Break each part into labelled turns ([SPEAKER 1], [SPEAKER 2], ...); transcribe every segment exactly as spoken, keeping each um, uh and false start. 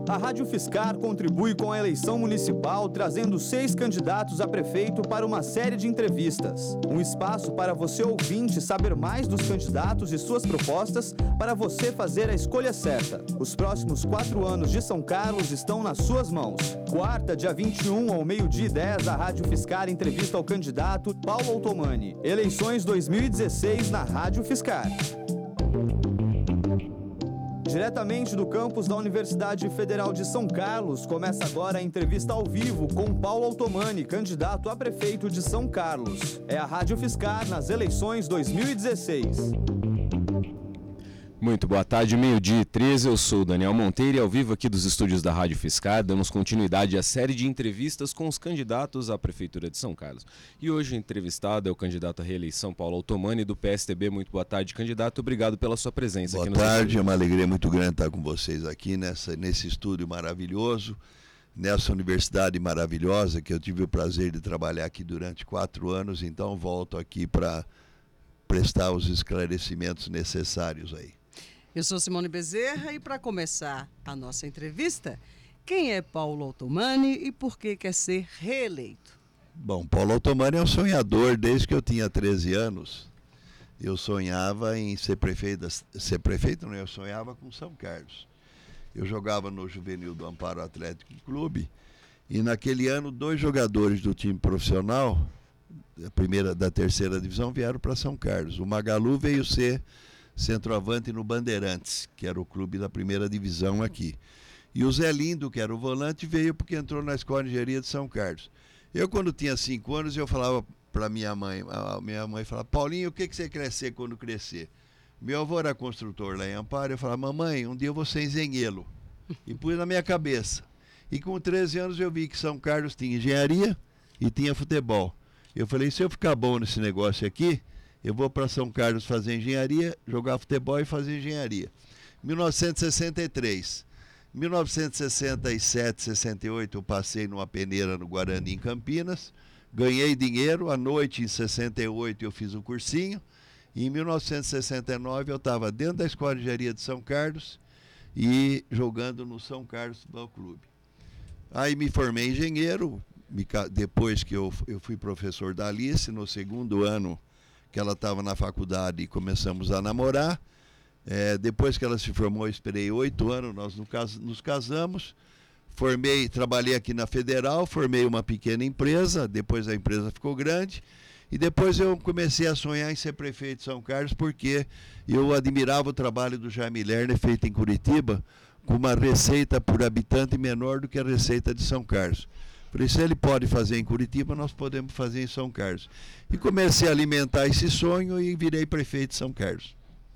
[SPEAKER 1] A Rádio Fiscar contribui com a eleição municipal, trazendo seis candidatos a prefeito para uma série de entrevistas. Um espaço para você, ouvinte, saber mais dos candidatos e suas propostas para você fazer a escolha certa. Os próximos quatro anos de São Carlos estão nas suas mãos. Quarta, dia vinte e um, ao meio-dia e dez, a Rádio Fiscar entrevista ao candidato Paulo Altomani. Eleições dois mil e dezesseis na Rádio Fiscar. Diretamente do campus da Universidade Federal de São Carlos, começa agora a entrevista ao vivo com Paulo Altomani, candidato a prefeito de São Carlos. É a Rádio Fiscar nas eleições dois mil e dezesseis.
[SPEAKER 2] Muito boa tarde, meio-dia e treze, eu sou o Daniel Monteiro e ao vivo aqui dos estúdios da Rádio Fiscar damos continuidade à série de entrevistas com os candidatos à Prefeitura de São Carlos. E hoje o entrevistado é o candidato à reeleição Paulo Altomani do P S D B. Muito boa tarde, candidato, obrigado pela sua presença.
[SPEAKER 3] Boa
[SPEAKER 2] aqui
[SPEAKER 3] tarde,
[SPEAKER 2] estúdio.
[SPEAKER 3] É uma alegria muito grande estar com vocês aqui nessa, nesse estúdio maravilhoso, nessa universidade maravilhosa que eu tive o prazer de trabalhar aqui durante quatro anos, então volto aqui para prestar os esclarecimentos necessários aí.
[SPEAKER 4] Eu sou Simone Bezerra e para começar a nossa entrevista, quem é Paulo Altomani e por que quer ser reeleito?
[SPEAKER 3] Bom, Paulo Altomani é um sonhador desde que eu tinha treze anos. Eu sonhava em ser prefeito, ser prefeito não, eu sonhava com São Carlos. Eu jogava no juvenil do Amparo Atlético Clube e naquele ano dois jogadores do time profissional, da primeira, da terceira divisão, vieram para São Carlos. O Magalu veio ser centroavante no Bandeirantes, que era o clube da primeira divisão aqui. E o Zé Lindo, que era o volante, veio porque entrou na Escola de Engenharia de São Carlos. Eu, quando tinha cinco anos, eu falava para minha mãe, a minha mãe falava, Paulinho, o que, que você quer ser quando crescer? Meu avô era construtor lá em Amparo, eu falava, mamãe, um dia eu vou ser engenheiro. E pus na minha cabeça. E com treze anos eu vi que São Carlos tinha engenharia e tinha futebol. Eu falei, se eu ficar bom nesse negócio aqui, eu vou para São Carlos fazer engenharia, jogar futebol e fazer engenharia. mil novecentos e sessenta e três. mil novecentos e sessenta e sete, sessenta e oito eu passei numa peneira no Guarani, em Campinas. Ganhei dinheiro. À noite, em sessenta e oito, eu fiz o cursinho. E em mil novecentos e sessenta e nove eu estava dentro da Escola de Engenharia de São Carlos e jogando no São Carlos Futebol Clube. Aí me formei engenheiro. Depois que eu, eu fui professor da Alice, no segundo ano que ela estava na faculdade e começamos a namorar. É, depois que ela se formou, eu esperei oito anos, nós nos casamos. Formei, trabalhei aqui na Federal, formei uma pequena empresa, depois a empresa ficou grande. E depois eu comecei a sonhar em ser prefeito de São Carlos, porque eu admirava o trabalho do Jaime Lerner, feito em Curitiba, com uma receita por habitante menor do que a receita de São Carlos. Falei, se ele pode fazer em Curitiba, nós podemos fazer em São Carlos. E comecei a alimentar esse sonho e virei prefeito de São Carlos.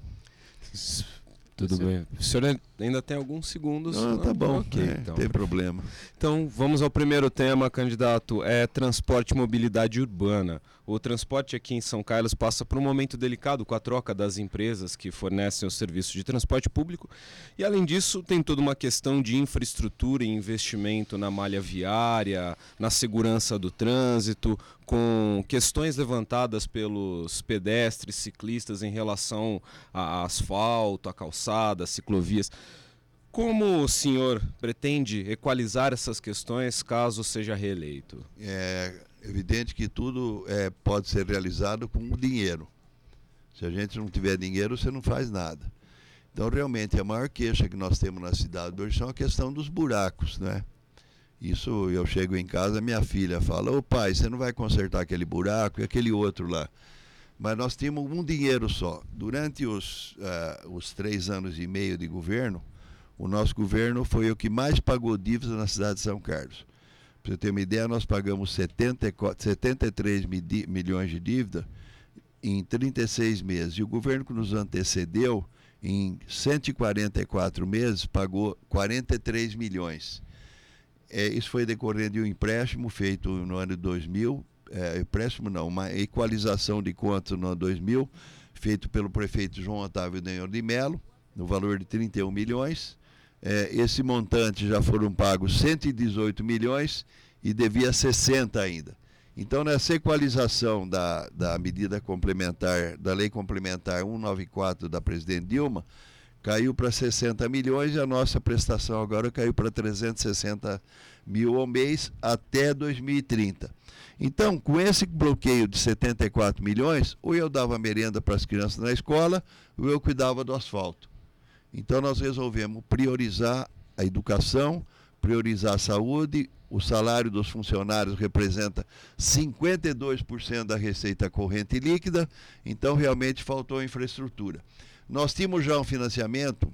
[SPEAKER 2] Tudo Sim. bem. O senhor ainda tem alguns segundos?
[SPEAKER 3] Não, tá bom,
[SPEAKER 2] ok,
[SPEAKER 3] é,
[SPEAKER 2] então.
[SPEAKER 3] Tem problema.
[SPEAKER 2] Então, vamos ao primeiro tema, candidato, é transporte e mobilidade urbana. O transporte aqui em São Carlos passa por um momento delicado com a troca das empresas que fornecem o serviço de transporte público e, além disso, tem toda uma questão de infraestrutura e investimento na malha viária, na segurança do trânsito, com questões levantadas pelos pedestres, ciclistas em relação a asfalto, a calçada, a ciclovias. Como o senhor pretende equalizar essas questões caso seja reeleito?
[SPEAKER 3] É evidente que tudo é, pode ser realizado com dinheiro. Se a gente não tiver dinheiro, você não faz nada. Então, realmente, a maior queixa que nós temos na cidade hoje é a questão dos buracos, né? Isso, eu chego em casa, minha filha fala, ô pai, você não vai consertar aquele buraco e aquele outro lá. Mas nós temos um dinheiro só. Durante os, uh, os três anos e meio de governo, o nosso governo foi o que mais pagou dívidas na cidade de São Carlos. Para você ter uma ideia, nós pagamos setenta e quatro, setenta e três milhões de dívida em trinta e seis meses. E o governo que nos antecedeu, em cento e quarenta e quatro meses, pagou quarenta e três milhões. É, isso foi decorrendo de um empréstimo feito no ano de dois mil, é, empréstimo não, uma equalização de contas no ano dois mil, feito pelo prefeito João Otávio Denhor de Mello, no valor de trinta e um milhões. É, esse montante já foram pagos cento e dezoito milhões e devia sessenta ainda. Então, nessa equalização da, da medida complementar, da lei complementar cento e noventa e quatro da presidente Dilma, caiu para sessenta milhões e a nossa prestação agora caiu para trezentos e sessenta mil ao mês até dois mil e trinta. Então, com esse bloqueio de setenta e quatro milhões, ou eu dava merenda para as crianças na escola, ou eu cuidava do asfalto. Então, nós resolvemos priorizar a educação, priorizar a saúde. O salário dos funcionários representa cinquenta e dois por cento da receita corrente líquida, então realmente faltou infraestrutura. Nós tínhamos já um financiamento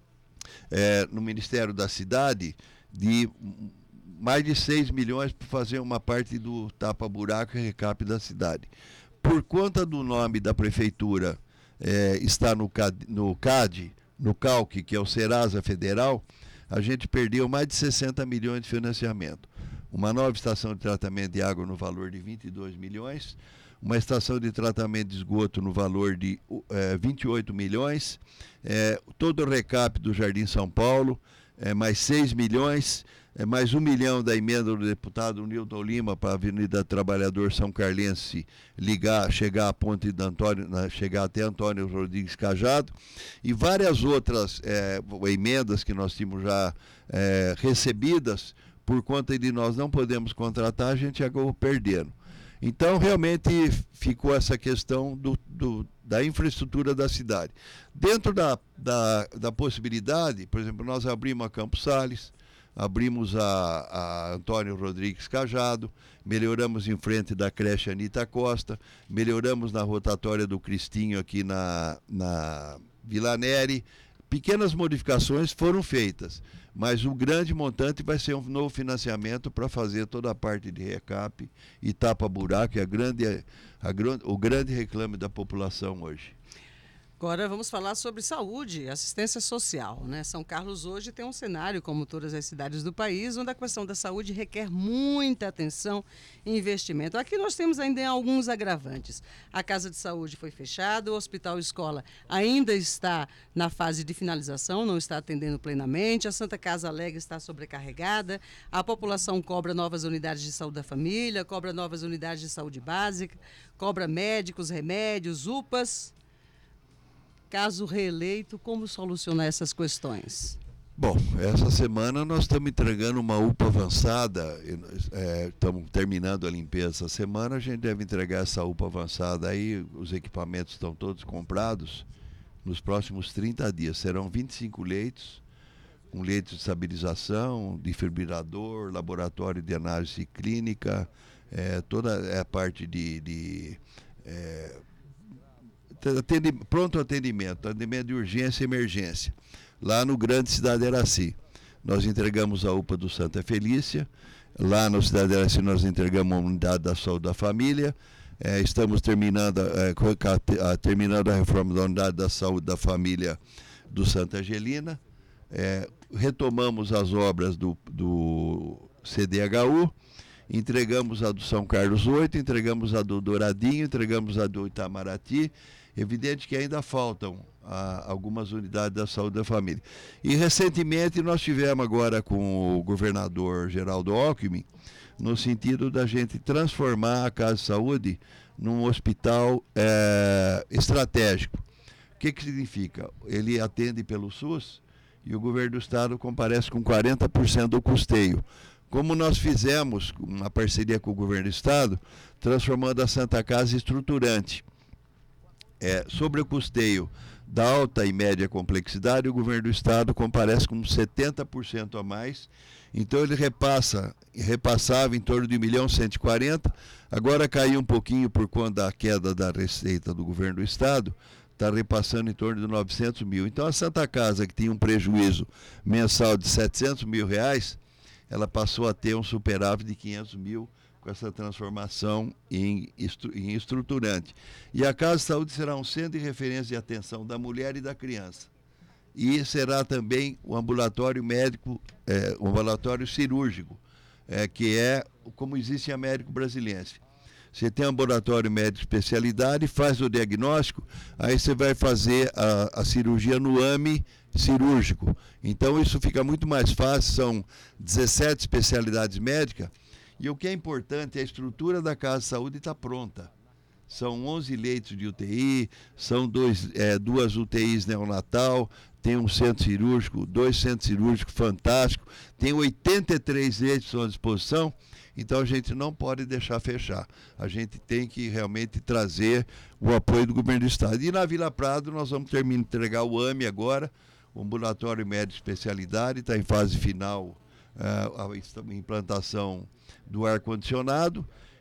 [SPEAKER 3] é, no Ministério da Cidade de mais de seis milhões para fazer uma parte do tapa-buraco e recap da cidade. Por conta do nome da prefeitura é, está no C A D, no C A D, no CALC, que é o Serasa Federal, a gente perdeu mais de sessenta milhões de financiamento. Uma nova estação de tratamento de água no valor de vinte e dois milhões, uma estação de tratamento de esgoto no valor de é, vinte e oito milhões, é, todo o recap do Jardim São Paulo, é, mais seis milhões, é, mais um milhão da emenda do deputado Nilton Lima para a Avenida Trabalhador São Carlense ligar, chegar à ponte de Antônio, chegar até Antônio Rodrigues Cajado, e várias outras é, emendas que nós tínhamos já é, recebidas, por conta de nós não podemos contratar, a gente acabou perdendo. Então, realmente, ficou essa questão do, do, da infraestrutura da cidade. Dentro da, da, da possibilidade, por exemplo, nós abrimos a Campos Sales, abrimos a, a Antônio Rodrigues Cajado, melhoramos em frente da creche Anita Costa, melhoramos na rotatória do Cristinho aqui na, na Vila Neri. Pequenas modificações foram feitas, mas o grande montante vai ser um novo financiamento para fazer toda a parte de recap e tapa-buraco, é a grande, a, o grande reclame da população hoje.
[SPEAKER 4] Agora vamos falar sobre saúde e assistência social, né? São Carlos hoje tem um cenário, como todas as cidades do país, onde a questão da saúde requer muita atenção e investimento. Aqui nós temos ainda alguns agravantes. A Casa de Saúde foi fechada, o Hospital Escola ainda está na fase de finalização, não está atendendo plenamente, a Santa Casa Alegre está sobrecarregada, a população cobra novas unidades de saúde da família, cobra novas unidades de saúde básica, cobra médicos, remédios, U P As. Caso reeleito, como solucionar essas questões?
[SPEAKER 3] Bom, essa semana nós estamos entregando uma U P A avançada, é, estamos terminando a limpeza essa semana, a gente deve entregar essa U P A avançada aí, os equipamentos estão todos comprados, nos próximos trinta dias. Serão vinte e cinco leitos, com leitos de estabilização, desfibrilador, laboratório de análise clínica, é, toda a parte de... de é, Atendi, pronto atendimento, atendimento de urgência e emergência, lá no Grande Cidade Iraci. Nós entregamos a U P A do Santa Felícia, lá no Cidade Iraci nós entregamos a unidade da saúde da família, é, estamos terminando, é, a, terminando a reforma da unidade da saúde da família do Santa Angelina, é, retomamos as obras do, do C D H U, entregamos a do São Carlos oito, entregamos a do Douradinho, entregamos a do Itamaraty. Evidente que ainda faltam ah, algumas unidades da saúde da família. E recentemente nós tivemos agora com o governador Geraldo Alckmin, no sentido da gente transformar a Casa de Saúde num hospital é, estratégico. O que que significa? Ele atende pelo SUS e o governo do estado comparece com quarenta por cento do custeio. Como nós fizemos uma parceria com o governo do estado, transformando a Santa Casa em estruturante. É, sobre o custeio da alta e média complexidade, o governo do estado comparece com setenta por cento a mais, então ele repassa, repassava em torno de um milhão cento e quarenta, agora caiu um pouquinho por conta da queda da receita do governo do estado, está repassando em torno de novecentos mil. Então a Santa Casa, que tinha um prejuízo mensal de setecentos mil reais, ela passou a ter um superávit de quinhentos mil com essa transformação em, estru em estruturante. E a Casa de Saúde será um centro de referência de atenção da mulher e da criança. E será também o ambulatório médico, é, o ambulatório cirúrgico, é, que é como existe em Américo Brasiliense. Você tem um ambulatório médico especialidade, faz o diagnóstico, aí você vai fazer a, a cirurgia no A M E cirúrgico. Então isso fica muito mais fácil, são dezessete especialidades médicas, e o que é importante, a estrutura da Casa de Saúde está pronta. São onze leitos de U T I, são dois, é, duas U T Is neonatal, tem um centro cirúrgico, dois centros cirúrgicos fantásticos, tem oitenta e três leitos à disposição, então a gente não pode deixar fechar. A gente tem que realmente trazer o apoio do governo do estado. E na Vila Prado nós vamos terminar de entregar o A M E agora, o Ambulatório Médico Especialidade, está em fase final uh, a implantação do ar-condicionado.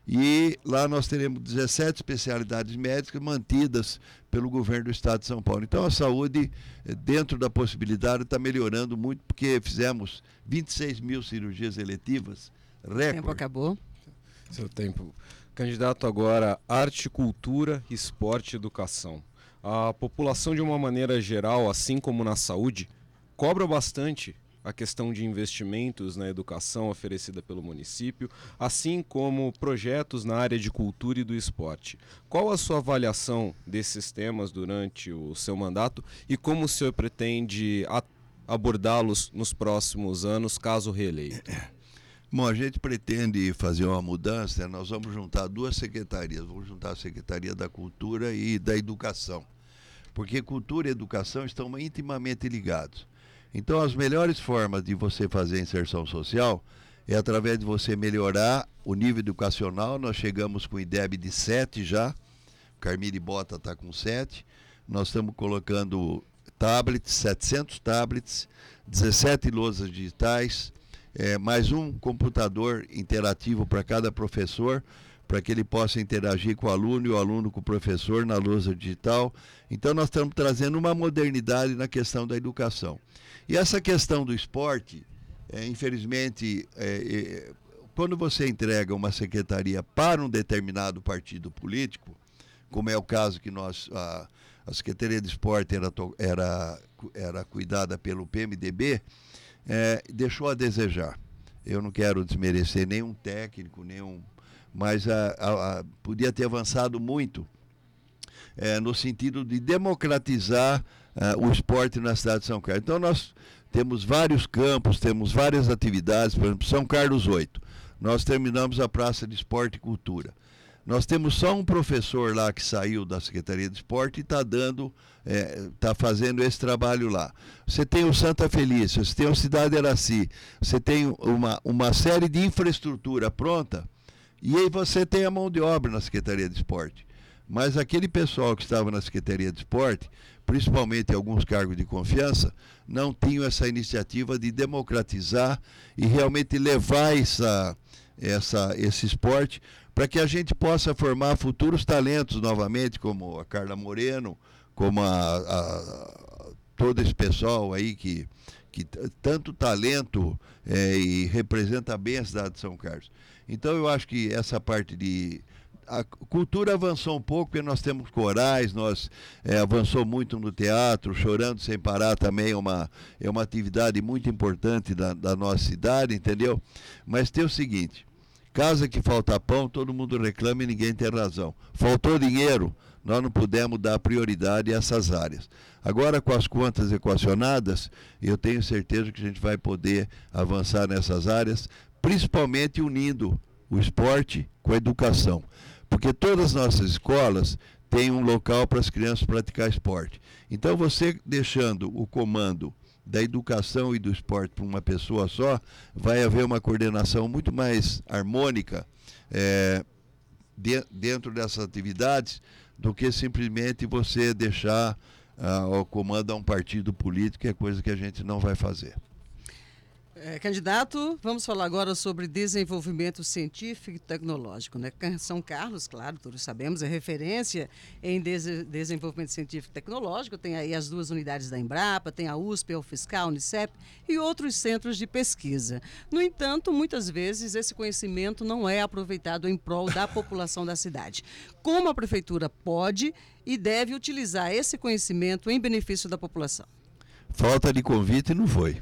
[SPEAKER 3] E lá nós teremos dezessete especialidades médicas mantidas pelo governo do estado de São Paulo. Então a saúde, dentro da possibilidade, está melhorando muito, porque fizemos vinte e seis mil cirurgias eletivas, recorde.
[SPEAKER 4] O tempo acabou.
[SPEAKER 2] Seu tempo. Candidato agora, arte, cultura, esporte e educação. A população, de uma maneira geral, assim como na saúde, cobra bastante a questão de investimentos na educação oferecida pelo município, assim como projetos na área de cultura e do esporte. Qual a sua avaliação desses temas durante o seu mandato e como o senhor pretende abordá-los nos próximos anos, caso reeleito?
[SPEAKER 3] Bom, a gente pretende fazer uma mudança, nós vamos juntar duas secretarias, vamos juntar a Secretaria da Cultura e da Educação, porque cultura e educação estão intimamente ligados. Então, as melhores formas de você fazer a inserção social é através de você melhorar o nível educacional. Nós chegamos com o I D E B de sete já, Carmine Bota está com sete. Nós estamos colocando tablets, setecentos tablets, dezessete lousas digitais, é, mais um computador interativo para cada professor, para que ele possa interagir com o aluno e o aluno com o professor na lousa digital. Então, nós estamos trazendo uma modernidade na questão da educação. E essa questão do esporte, é, infelizmente, é, é, quando você entrega uma secretaria para um determinado partido político, como é o caso que nós, a, a Secretaria de Esporte era, era, era cuidada pelo P M D B, é, deixou a desejar. Eu não quero desmerecer nenhum técnico, nenhum, mas a, a, a, podia ter avançado muito é, no sentido de democratizar Uh, o esporte na cidade de São Carlos. Então nós temos vários campos, temos várias atividades, por exemplo, São Carlos oito. Nós terminamos a Praça de Esporte e Cultura. Nós temos só um professor lá que saiu da Secretaria de Esporte e está dando, está é, fazendo esse trabalho lá. Você tem o Santa Felícia, você tem o Cidade Araci, você tem uma, uma série de infraestrutura pronta e aí você tem a mão de obra na Secretaria de Esporte. Mas aquele pessoal que estava na Secretaria de Esporte, principalmente alguns cargos de confiança, não tinham essa iniciativa de democratizar e realmente levar essa, essa, esse esporte para que a gente possa formar futuros talentos novamente, como a Carla Moreno, como a, a, todo esse pessoal aí que, que tanto talento é, e representa bem a cidade de São Carlos. Então eu acho que essa parte de... A cultura avançou um pouco, porque nós temos corais, nós é, avançou muito no teatro, Chorando Sem Parar também é uma, é uma atividade muito importante da, da nossa cidade, entendeu? Mas tem o seguinte, casa que falta pão, todo mundo reclama e ninguém tem razão. Faltou dinheiro, nós não pudemos dar prioridade a essas áreas. Agora, com as contas equacionadas, eu tenho certeza que a gente vai poder avançar nessas áreas, principalmente unindo o esporte com a educação. Porque todas as nossas escolas têm um local para as crianças praticar esporte. Então, você deixando o comando da educação e do esporte para uma pessoa só, vai haver uma coordenação muito mais harmônica é, de, dentro dessas atividades do que simplesmente você deixar ah, o comando a um partido político, que é coisa que a gente não vai fazer.
[SPEAKER 4] É, candidato, vamos falar agora sobre desenvolvimento científico e tecnológico, né? São Carlos, claro, todos sabemos, é referência em des desenvolvimento científico e tecnológico, tem aí as duas unidades da Embrapa, tem a U S P, a UFSCar, a Unicep e outros centros de pesquisa. No entanto, muitas vezes esse conhecimento não é aproveitado em prol da população da cidade. Como a prefeitura pode e deve utilizar esse conhecimento em benefício da população?
[SPEAKER 3] Falta de convite não foi.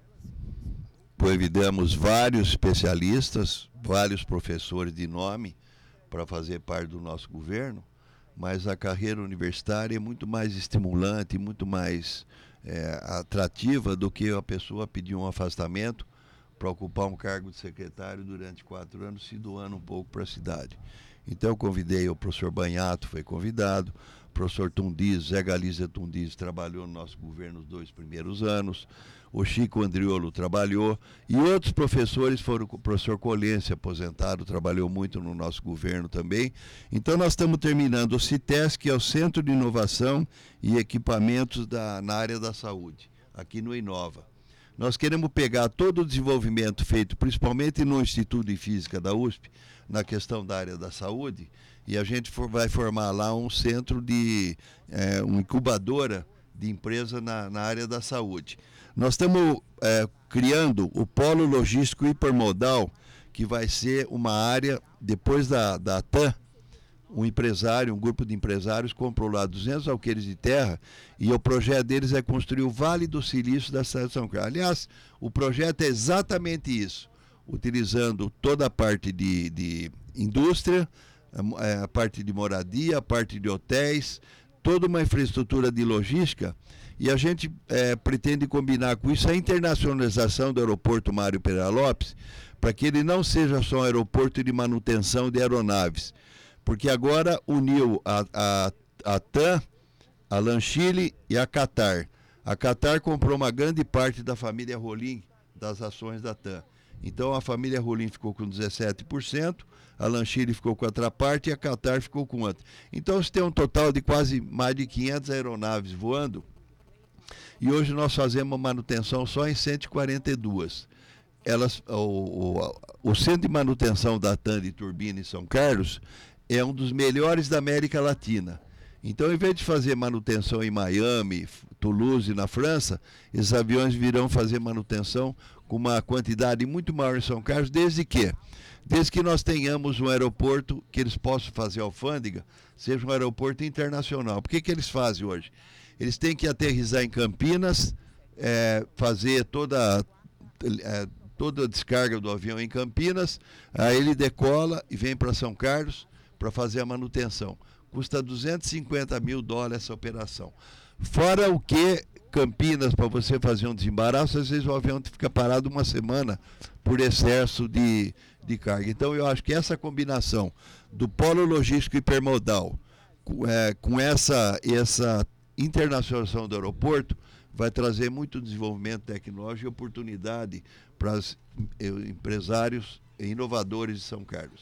[SPEAKER 3] Convidamos vários especialistas, vários professores de nome para fazer parte do nosso governo, mas a carreira universitária é muito mais estimulante, muito mais é, atrativa do que a pessoa pedir um afastamento para ocupar um cargo de secretário durante quatro anos, se doando um pouco para a cidade. Então eu convidei o professor Banhato, foi convidado, o professor Tundiz, Zé Galiza Tundiz trabalhou no nosso governo os dois primeiros anos, o Chico Andriolo trabalhou, e outros professores foram, o professor Colense, aposentado, trabalhou muito no nosso governo também. Então nós estamos terminando o CITES, que é o Centro de Inovação e Equipamentos da, na área da saúde, aqui no Inova. Nós queremos pegar todo o desenvolvimento feito, principalmente no Instituto de Física da U S P, na questão da área da saúde, e a gente for, vai formar lá um centro de, é, uma incubadora de empresa na, na área da saúde. Nós estamos é, criando o Polo Logístico Hipermodal, que vai ser uma área, depois da, da TAM, um empresário, um grupo de empresários comprou lá duzentos alqueires de terra, e o projeto deles é construir o Vale do Silício da cidade de São Carlos. Aliás, o projeto é exatamente isso, utilizando toda a parte de, de indústria, a, a parte de moradia, a parte de hotéis, toda uma infraestrutura de logística, e a gente é, pretende combinar com isso a internacionalização do aeroporto Mário Pereira Lopes, para que ele não seja só um aeroporto de manutenção de aeronaves, porque agora uniu a, a, a TAM, a Lanchile e a Qatar. A Qatar comprou uma grande parte da família Rolim, das ações da TAM. Então a família Rolim ficou com dezessete por cento, a Lanchile ficou com outra parte e a Qatar ficou com outra. Então você tem um total de quase mais de quinhentas aeronaves voando, e hoje nós fazemos manutenção só em cento e quarenta e duas. Elas, o, o, o centro de manutenção da TAM de turbina em São Carlos é um dos melhores da América Latina. Então, em vez de fazer manutenção em Miami, Toulouse, na França, esses aviões virão fazer manutenção com uma quantidade muito maior em São Carlos, desde que, desde que nós tenhamos um aeroporto que eles possam fazer alfândega, seja um aeroporto internacional. Por que que eles fazem hoje? Eles têm que aterrissar em Campinas, é, fazer toda, é, toda a descarga do avião em Campinas, aí ele decola e vem para São Carlos para fazer a manutenção. Custa duzentos e cinquenta mil dólares essa operação. Fora o que Campinas, para você fazer um desembaraço, às vezes o avião fica parado uma semana por excesso de, de carga. Então eu acho que essa combinação do polo logístico hipermodal com, é, com essa, essa internacionalização do aeroporto vai trazer muito desenvolvimento tecnológico e oportunidade para os empresários e inovadores de São Carlos.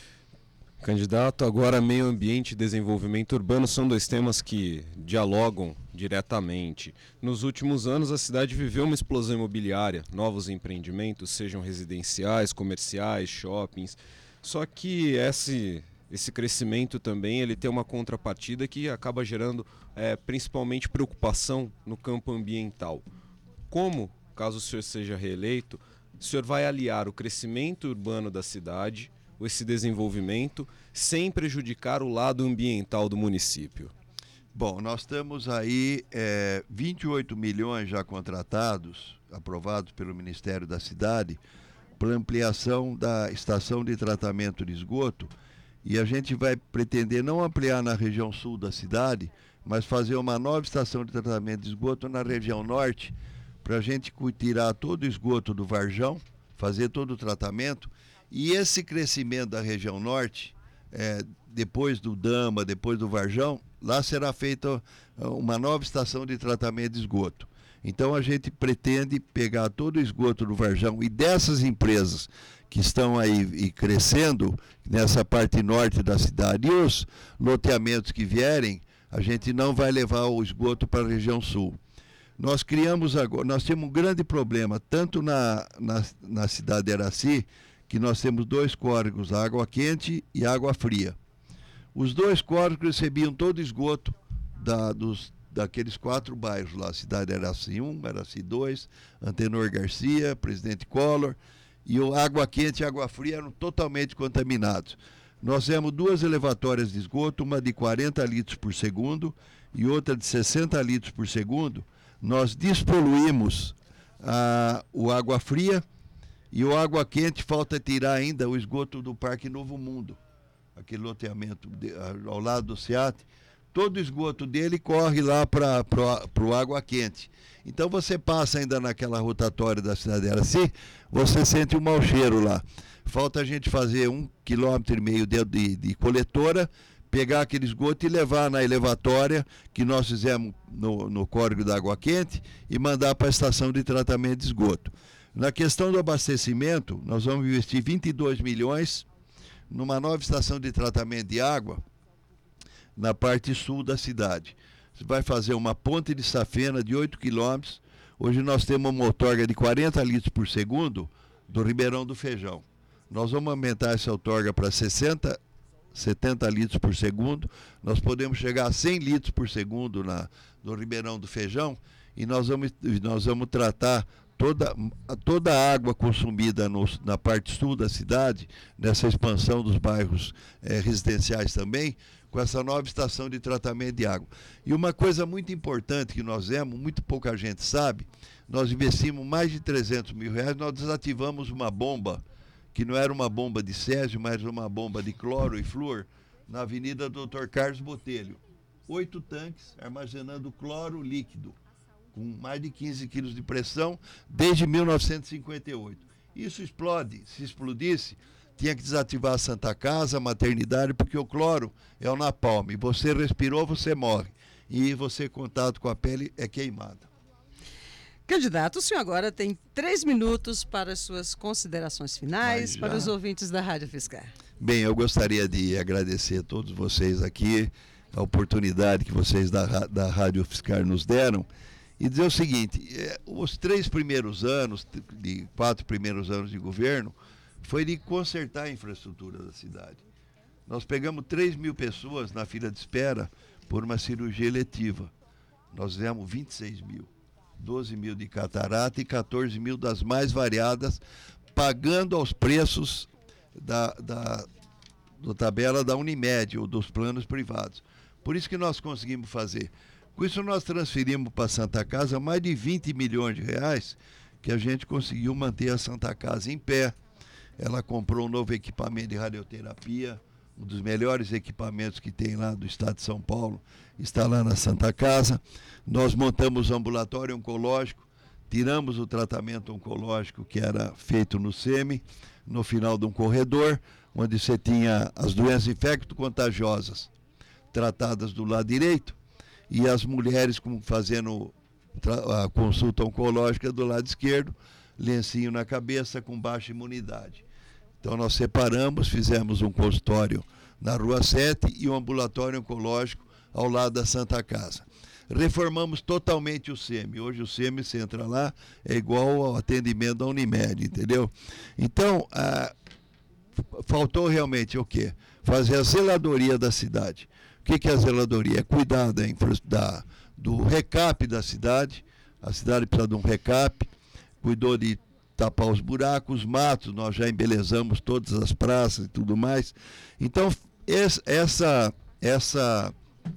[SPEAKER 2] Candidato, agora meio ambiente e desenvolvimento urbano são dois temas que dialogam diretamente. Nos últimos anos, a cidade viveu uma explosão imobiliária, novos empreendimentos, sejam residenciais, comerciais, shoppings. Só que esse, esse crescimento também ele tem uma contrapartida que acaba gerando é, principalmente preocupação no campo ambiental. Como, caso o senhor seja reeleito, o senhor vai aliar o crescimento urbano da cidade, esse desenvolvimento, sem prejudicar o lado ambiental do município?
[SPEAKER 3] Bom, nós temos aí é, vinte e oito milhões já contratados, aprovados pelo Ministério da Cidade, para ampliação da estação de tratamento de esgoto, e a gente vai pretender não ampliar na região sul da cidade, mas fazer uma nova estação de tratamento de esgoto na região norte, para a gente tirar todo o esgoto do Varjão, fazer todo o tratamento. E esse crescimento da região norte, é, depois do Dama, depois do Varjão, lá será feita uma nova estação de tratamento de esgoto. Então a gente pretende pegar todo o esgoto do Varjão e dessas empresas que estão aí e crescendo nessa parte norte da cidade, e os loteamentos que vierem, a gente não vai levar o esgoto para a região sul. Nós criamos agora, nós temos um grande problema, tanto na, na, na cidade de Araci, que nós temos dois córregos, água quente e água fria. Os dois córregos recebiam todo o esgoto da, dos, daqueles quatro bairros lá, a cidade era Araci um, Araci dois, Antenor Garcia, Presidente Collor, e o água quente e água fria eram totalmente contaminados. Nós temos duas elevatórias de esgoto, uma de quarenta litros por segundo e outra de sessenta litros por segundo. Nós despoluímos a, o água fria, e o água quente falta tirar ainda o esgoto do Parque Novo Mundo, aquele loteamento de, ao lado do SEAT, todo o esgoto dele corre lá para o Água Quente. Então você passa ainda naquela rotatória da cidade de Araci, você sente um mau cheiro lá. Falta a gente fazer um quilômetro e meio de, de, de coletora, pegar aquele esgoto e levar na elevatória que nós fizemos no, no córrego da Água Quente e mandar para a estação de tratamento de esgoto. Na questão do abastecimento, nós vamos investir vinte e dois milhões numa nova estação de tratamento de água na parte sul da cidade. Você vai fazer uma ponte de safena de oito quilômetros. Hoje nós temos uma outorga de quarenta litros por segundo do Ribeirão do Feijão. Nós vamos aumentar essa outorga para sessenta, setenta litros por segundo. Nós podemos chegar a cem litros por segundo na, no Ribeirão do Feijão e nós vamos, nós vamos tratar toda, toda a água consumida no, na parte sul da cidade, nessa expansão dos bairros eh, residenciais também, com essa nova estação de tratamento de água. E uma coisa muito importante que nós vemos, muito pouca gente sabe, nós investimos mais de trezentos mil reais, nós desativamos uma bomba, que não era uma bomba de césio, mas uma bomba de cloro e flúor, na Avenida doutor Carlos Botelho. Oito tanques armazenando cloro líquido, com mais de quinze quilos de pressão, desde mil novecentos e cinquenta e oito. Isso explode, se explodisse, tinha que desativar a Santa Casa, a maternidade, porque o cloro é o napalm. Você respirou, você morre. E você, contato com a pele, é queimada.
[SPEAKER 4] Candidato, o senhor agora tem três minutos para as suas considerações finais para os ouvintes da Rádio Fiscar.
[SPEAKER 3] Bem, eu gostaria de agradecer a todos vocês aqui, a oportunidade que vocês da, da Rádio Fiscar nos deram, e dizer o seguinte, eh, os três primeiros anos, de quatro primeiros anos de governo, foi de consertar a infraestrutura da cidade. Nós pegamos três mil pessoas na fila de espera por uma cirurgia eletiva. Nós fizemos vinte e seis mil. doze mil de catarata e quatorze mil das mais variadas, pagando aos preços da, da, da tabela da Unimed ou dos planos privados. Por isso que nós conseguimos fazer. Com isso nós transferimos para a Santa Casa mais de vinte milhões de reais que a gente conseguiu manter a Santa Casa em pé. Ela comprou um novo equipamento de radioterapia, um dos melhores equipamentos que tem lá do estado de São Paulo, está lá na Santa Casa. Nós montamos o ambulatório oncológico, tiramos o tratamento oncológico que era feito no SEMI, no final de um corredor, onde você tinha as doenças infecto-contagiosas tratadas do lado direito e as mulheres como fazendo a consulta oncológica do lado esquerdo, lencinho na cabeça com baixa imunidade. Então nós separamos, fizemos um consultório na Rua sete e um ambulatório oncológico ao lado da Santa Casa. Reformamos totalmente o SEMI. Hoje o SEMI, você entra lá, é igual ao atendimento da Unimed, entendeu? Então, ah, faltou realmente o quê? Fazer a zeladoria da cidade. O que, que é a zeladoria? É cuidar da, da, do recap da cidade. A cidade precisa de um recap. Cuidou de tapar os buracos, os matos, nós já embelezamos todas as praças e tudo mais. Então, essa, essa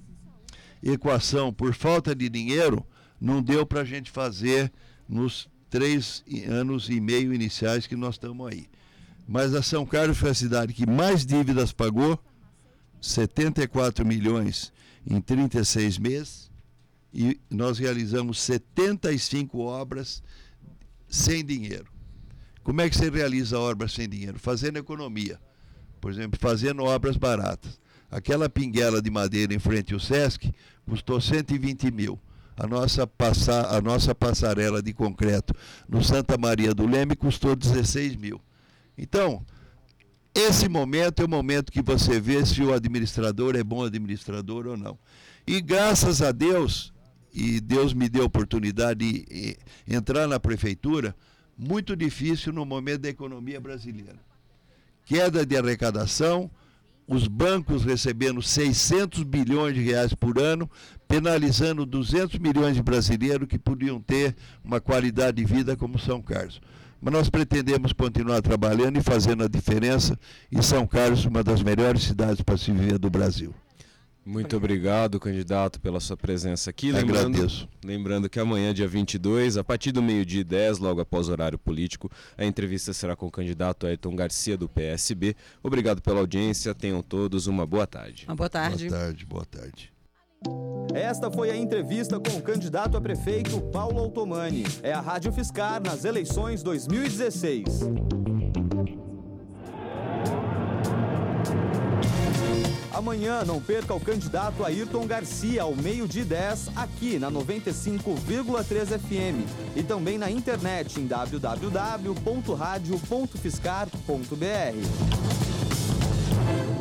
[SPEAKER 3] equação, por falta de dinheiro, não deu para a gente fazer nos três anos e meio iniciais que nós estamos aí. Mas a São Carlos foi a cidade que mais dívidas pagou, setenta e quatro milhões em trinta e seis meses, e nós realizamos setenta e cinco obras sem dinheiro. Como é que você realiza obras sem dinheiro? Fazendo economia. Por exemplo, fazendo obras baratas. Aquela pinguela de madeira em frente ao Sesc custou cento e vinte mil. A nossa, passa, a nossa passarela de concreto no Santa Maria do Leme custou dezesseis mil. Então, esse momento é o momento que você vê se o administrador é bom administrador ou não. E graças a Deus, e Deus me deu a oportunidade de entrar na prefeitura, muito difícil no momento da economia brasileira. Queda de arrecadação, os bancos recebendo seiscentos bilhões de reais por ano, penalizando duzentos milhões de brasileiros que podiam ter uma qualidade de vida como São Carlos. Mas nós pretendemos continuar trabalhando e fazendo a diferença, e São Carlos, uma das melhores cidades para se viver do Brasil.
[SPEAKER 2] Muito obrigado, candidato, pela sua presença aqui. Lembrando,
[SPEAKER 3] Agradeço.
[SPEAKER 2] Lembrando que amanhã, dia vinte e dois, a partir do meio-dia e dez, logo após o horário político, a entrevista será com o candidato Ayrton Garcia, do P S B. Obrigado pela audiência, tenham todos uma boa tarde.
[SPEAKER 4] Uma boa tarde.
[SPEAKER 3] Boa tarde, boa tarde.
[SPEAKER 1] Esta foi a entrevista com o candidato a prefeito Paulo Altomani. É a Rádio Fiscar nas eleições dois mil e dezesseis. Amanhã não perca o candidato Ayrton Garcia ao meio-dia e dez, aqui na noventa e cinco vírgula três F M e também na internet em w w w ponto radio ponto fiscar ponto b r.